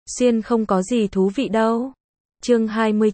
Xuyên không có gì thú vị đâu. Chương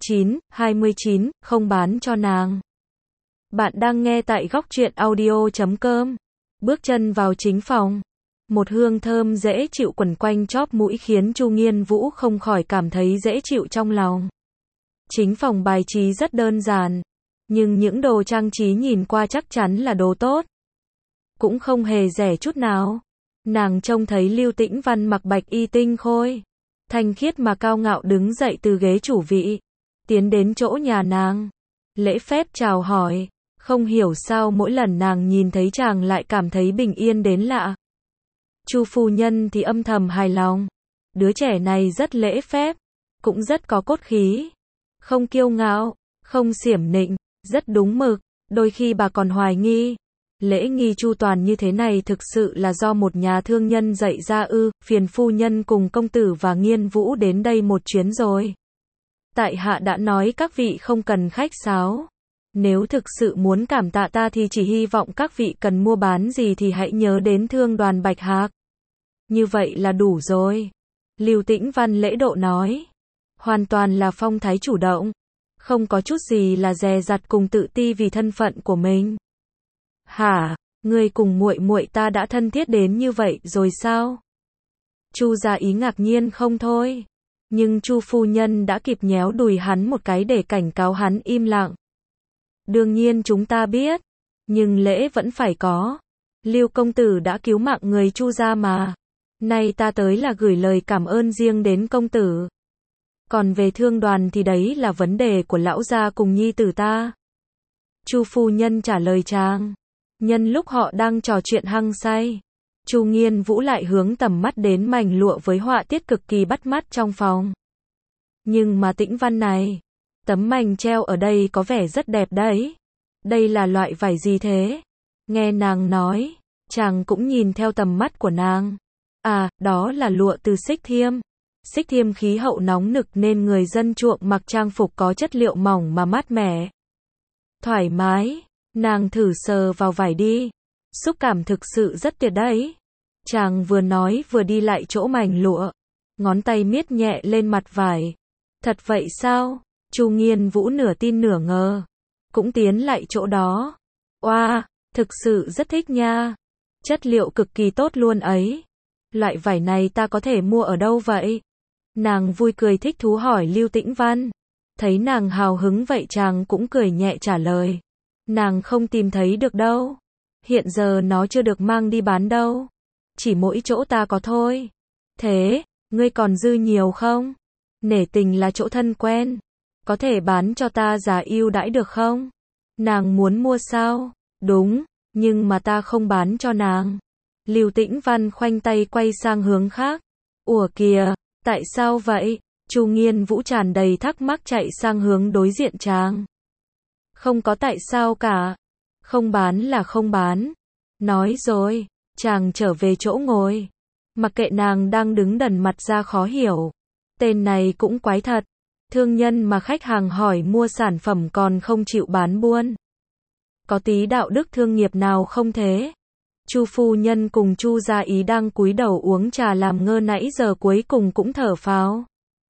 29, không bán cho nàng. Bạn đang nghe tại góc truyện audio.com. Bước chân vào chính phòng. Một hương thơm dễ chịu quẩn quanh chóp mũi khiến Chu Nghiên Vũ không khỏi cảm thấy dễ chịu trong lòng. Chính phòng bài trí rất đơn giản, nhưng những đồ trang trí nhìn qua chắc chắn là đồ tốt. Cũng không hề rẻ chút nào. Nàng trông thấy Lưu Tĩnh Văn mặc bạch y tinh khôi, thanh khiết mà cao ngạo đứng dậy từ ghế chủ vị, tiến đến chỗ nhà nàng, lễ phép chào hỏi. Không hiểu sao mỗi lần nàng nhìn thấy chàng lại cảm thấy bình yên đến lạ. Chu phu nhân thì âm thầm hài lòng. Đứa trẻ này rất lễ phép, cũng rất có cốt khí, không kiêu ngạo, không xiểm nịnh, rất đúng mực. Đôi khi bà còn hoài nghi, lễ nghi chu toàn như thế này thực sự là do một nhà thương nhân dạy ra ư? Phiền phu nhân cùng công tử và Nghiên Vũ đến đây một chuyến rồi. Tại hạ đã nói các vị không cần khách sáo. Nếu thực sự muốn cảm tạ ta thì chỉ hy vọng các vị cần mua bán gì thì hãy nhớ đến thương đoàn Bạch Hạc. Như vậy là đủ rồi. Lưu Tĩnh Văn lễ độ nói. Hoàn toàn là phong thái chủ động. Không có chút gì là dè dặt cùng tự ti vì thân phận của mình. Hả, ngươi cùng muội muội ta đã thân thiết đến như vậy rồi sao? Chu Gia Ý ngạc nhiên không thôi. Nhưng Chu phu nhân đã kịp nhéo đùi hắn một cái để cảnh cáo hắn im lặng. Đương nhiên chúng ta biết, nhưng lễ vẫn phải có. Lưu công tử đã cứu mạng người Chu gia mà. Nay ta tới là gửi lời cảm ơn riêng đến công tử. Còn về thương đoàn thì đấy là vấn đề của lão gia cùng nhi tử ta. Chu phu nhân trả lời chàng. Nhân lúc họ đang trò chuyện hăng say, Chu Nghiên Vũ lại hướng tầm mắt đến mảnh lụa với họa tiết cực kỳ bắt mắt trong phòng. Nhưng mà Tĩnh Văn này, tấm mảnh treo ở đây có vẻ rất đẹp đấy. Đây là loại vải gì thế? Nghe nàng nói, chàng cũng nhìn theo tầm mắt của nàng. À, đó là lụa từ Xích Thiêm. Xích Thiêm khí hậu nóng nực nên người dân chuộng mặc trang phục có chất liệu mỏng mà mát mẻ, thoải mái. Nàng thử sờ vào vải đi. Xúc cảm thực sự rất tuyệt đấy. Chàng vừa nói vừa đi lại chỗ mảnh lụa. Ngón tay miết nhẹ lên mặt vải. Thật vậy sao? Chu Nghiên Vũ nửa tin nửa ngờ. Cũng tiến lại chỗ đó. Oa, thực sự rất thích nha. Chất liệu cực kỳ tốt luôn ấy. Loại vải này ta có thể mua ở đâu vậy? Nàng vui cười thích thú hỏi Lưu Tĩnh Văn. Thấy nàng hào hứng vậy chàng cũng cười nhẹ trả lời. Nàng không tìm thấy được đâu. Hiện giờ nó chưa được mang đi bán đâu. Chỉ mỗi chỗ ta có thôi. Thế, ngươi còn dư nhiều không? Nể tình là chỗ thân quen. Có thể bán cho ta giá ưu đãi được không? Nàng muốn mua sao? Đúng, nhưng mà ta không bán cho nàng. Lưu Tĩnh Văn khoanh tay quay sang hướng khác. Ủa kìa, tại sao vậy? Chu Nghiên Vũ tràn đầy thắc mắc chạy sang hướng đối diện chàng. Không có tại sao cả. Không bán là không bán. Nói rồi, chàng trở về chỗ ngồi. Mặc kệ nàng đang đứng đần mặt ra khó hiểu. Tên này cũng quái thật. Thương nhân mà khách hàng hỏi mua sản phẩm còn không chịu bán buôn. Có tí đạo đức thương nghiệp nào không thế? Chu phu nhân cùng Chu Gia Ý đang cúi đầu uống trà làm ngơ nãy giờ cuối cùng cũng thở phào.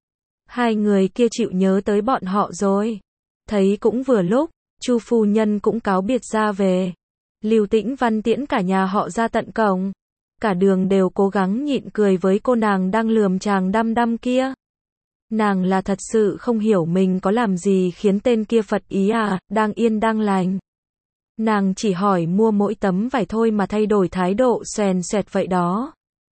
Hai người kia chịu nhớ tới bọn họ rồi. Thấy cũng vừa lúc, Chu phu nhân cũng cáo biệt ra về. Lưu Tĩnh Văn tiễn cả nhà họ ra tận cổng. Cả đường đều cố gắng nhịn cười với cô nàng đang lườm chàng đăm đăm kia. Nàng là thật sự không hiểu mình có làm gì khiến tên kia phật ý à, đang yên đang lành. Nàng chỉ hỏi mua mỗi tấm vải thôi mà thay đổi thái độ xoèn xoẹt vậy đó.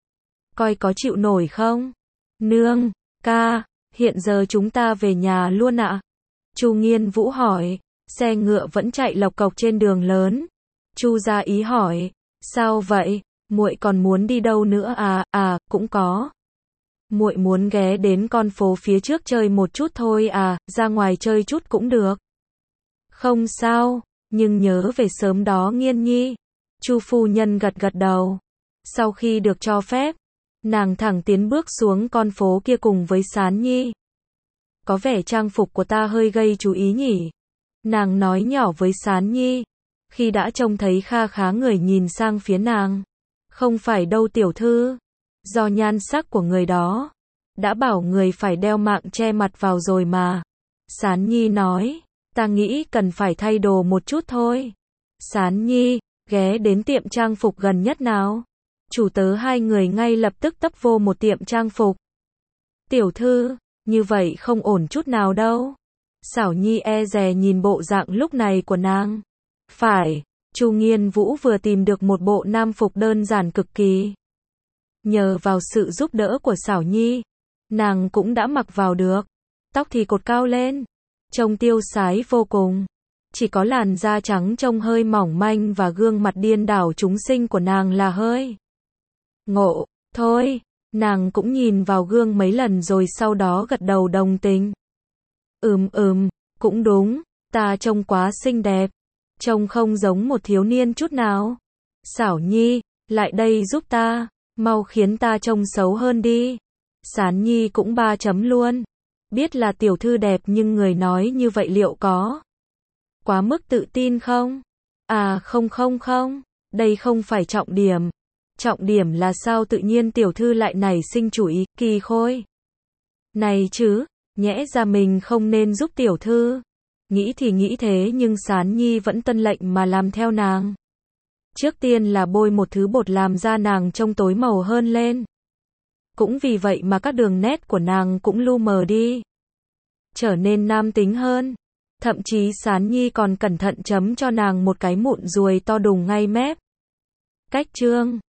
Coi có chịu nổi không? Nương, ca, hiện giờ chúng ta về nhà luôn ạ? Chu Nghiên Vũ hỏi. Xe ngựa vẫn chạy lộc cộc trên đường lớn. Chu Gia Ý hỏi. Sao vậy? Muội còn muốn đi đâu nữa à? À, cũng có. Muội muốn ghé đến con phố phía trước chơi một chút thôi à, ra ngoài chơi chút cũng được. Không sao, nhưng nhớ về sớm đó Nghiên nhi. Chu phu nhân gật gật đầu. Sau khi được cho phép, nàng thẳng tiến bước xuống con phố kia cùng với Sán nhi. Có vẻ trang phục của ta hơi gây chú ý nhỉ? Nàng nói nhỏ với Sán nhi. Khi đã trông thấy kha khá người nhìn sang phía nàng. Không phải đâu tiểu thư. Do nhan sắc của người đó. Đã bảo người phải đeo mạng che mặt vào rồi mà. Sán Nhi nói, ta nghĩ cần phải thay đồ một chút thôi. Sán Nhi, ghé đến tiệm trang phục gần nhất nào. Chủ tớ hai người ngay lập tức tấp vô một tiệm trang phục. Tiểu thư, như vậy không ổn chút nào đâu. Xảo Nhi e dè nhìn bộ dạng lúc này của nàng. Phải, Chu Nghiên Vũ vừa tìm được một bộ nam phục đơn giản cực kỳ. Nhờ vào sự giúp đỡ của Xảo Nhi, nàng cũng đã mặc vào được. Tóc thì cột cao lên, trông tiêu sái vô cùng. Chỉ có làn da trắng trông hơi mỏng manh và gương mặt điên đảo chúng sinh của nàng là hơi ngộ. Thôi, nàng cũng nhìn vào gương mấy lần rồi sau đó gật đầu đồng tình. Cũng đúng, ta trông quá xinh đẹp. Trông không giống một thiếu niên chút nào. Xảo Nhi, lại đây giúp ta, mau khiến ta trông xấu hơn đi. Sán Nhi cũng 3 chấm luôn. Biết là tiểu thư đẹp nhưng người nói như vậy liệu có quá mức tự tin không? À không, đây không phải trọng điểm. Trọng điểm là sao tự nhiên tiểu thư lại nảy sinh chủ ý kỳ khôi này chứ, nhẽ ra mình không nên giúp tiểu thư. Nghĩ thì nghĩ thế nhưng Sán Nhi vẫn tuân lệnh mà làm theo nàng. Trước tiên là bôi một thứ bột làm da nàng trông tối màu hơn lên. Cũng vì vậy mà các đường nét của nàng cũng lu mờ đi, trở nên nam tính hơn. Thậm chí Sán Nhi còn cẩn thận chấm cho nàng một cái mụn ruồi to đùng ngay mép. Cách trương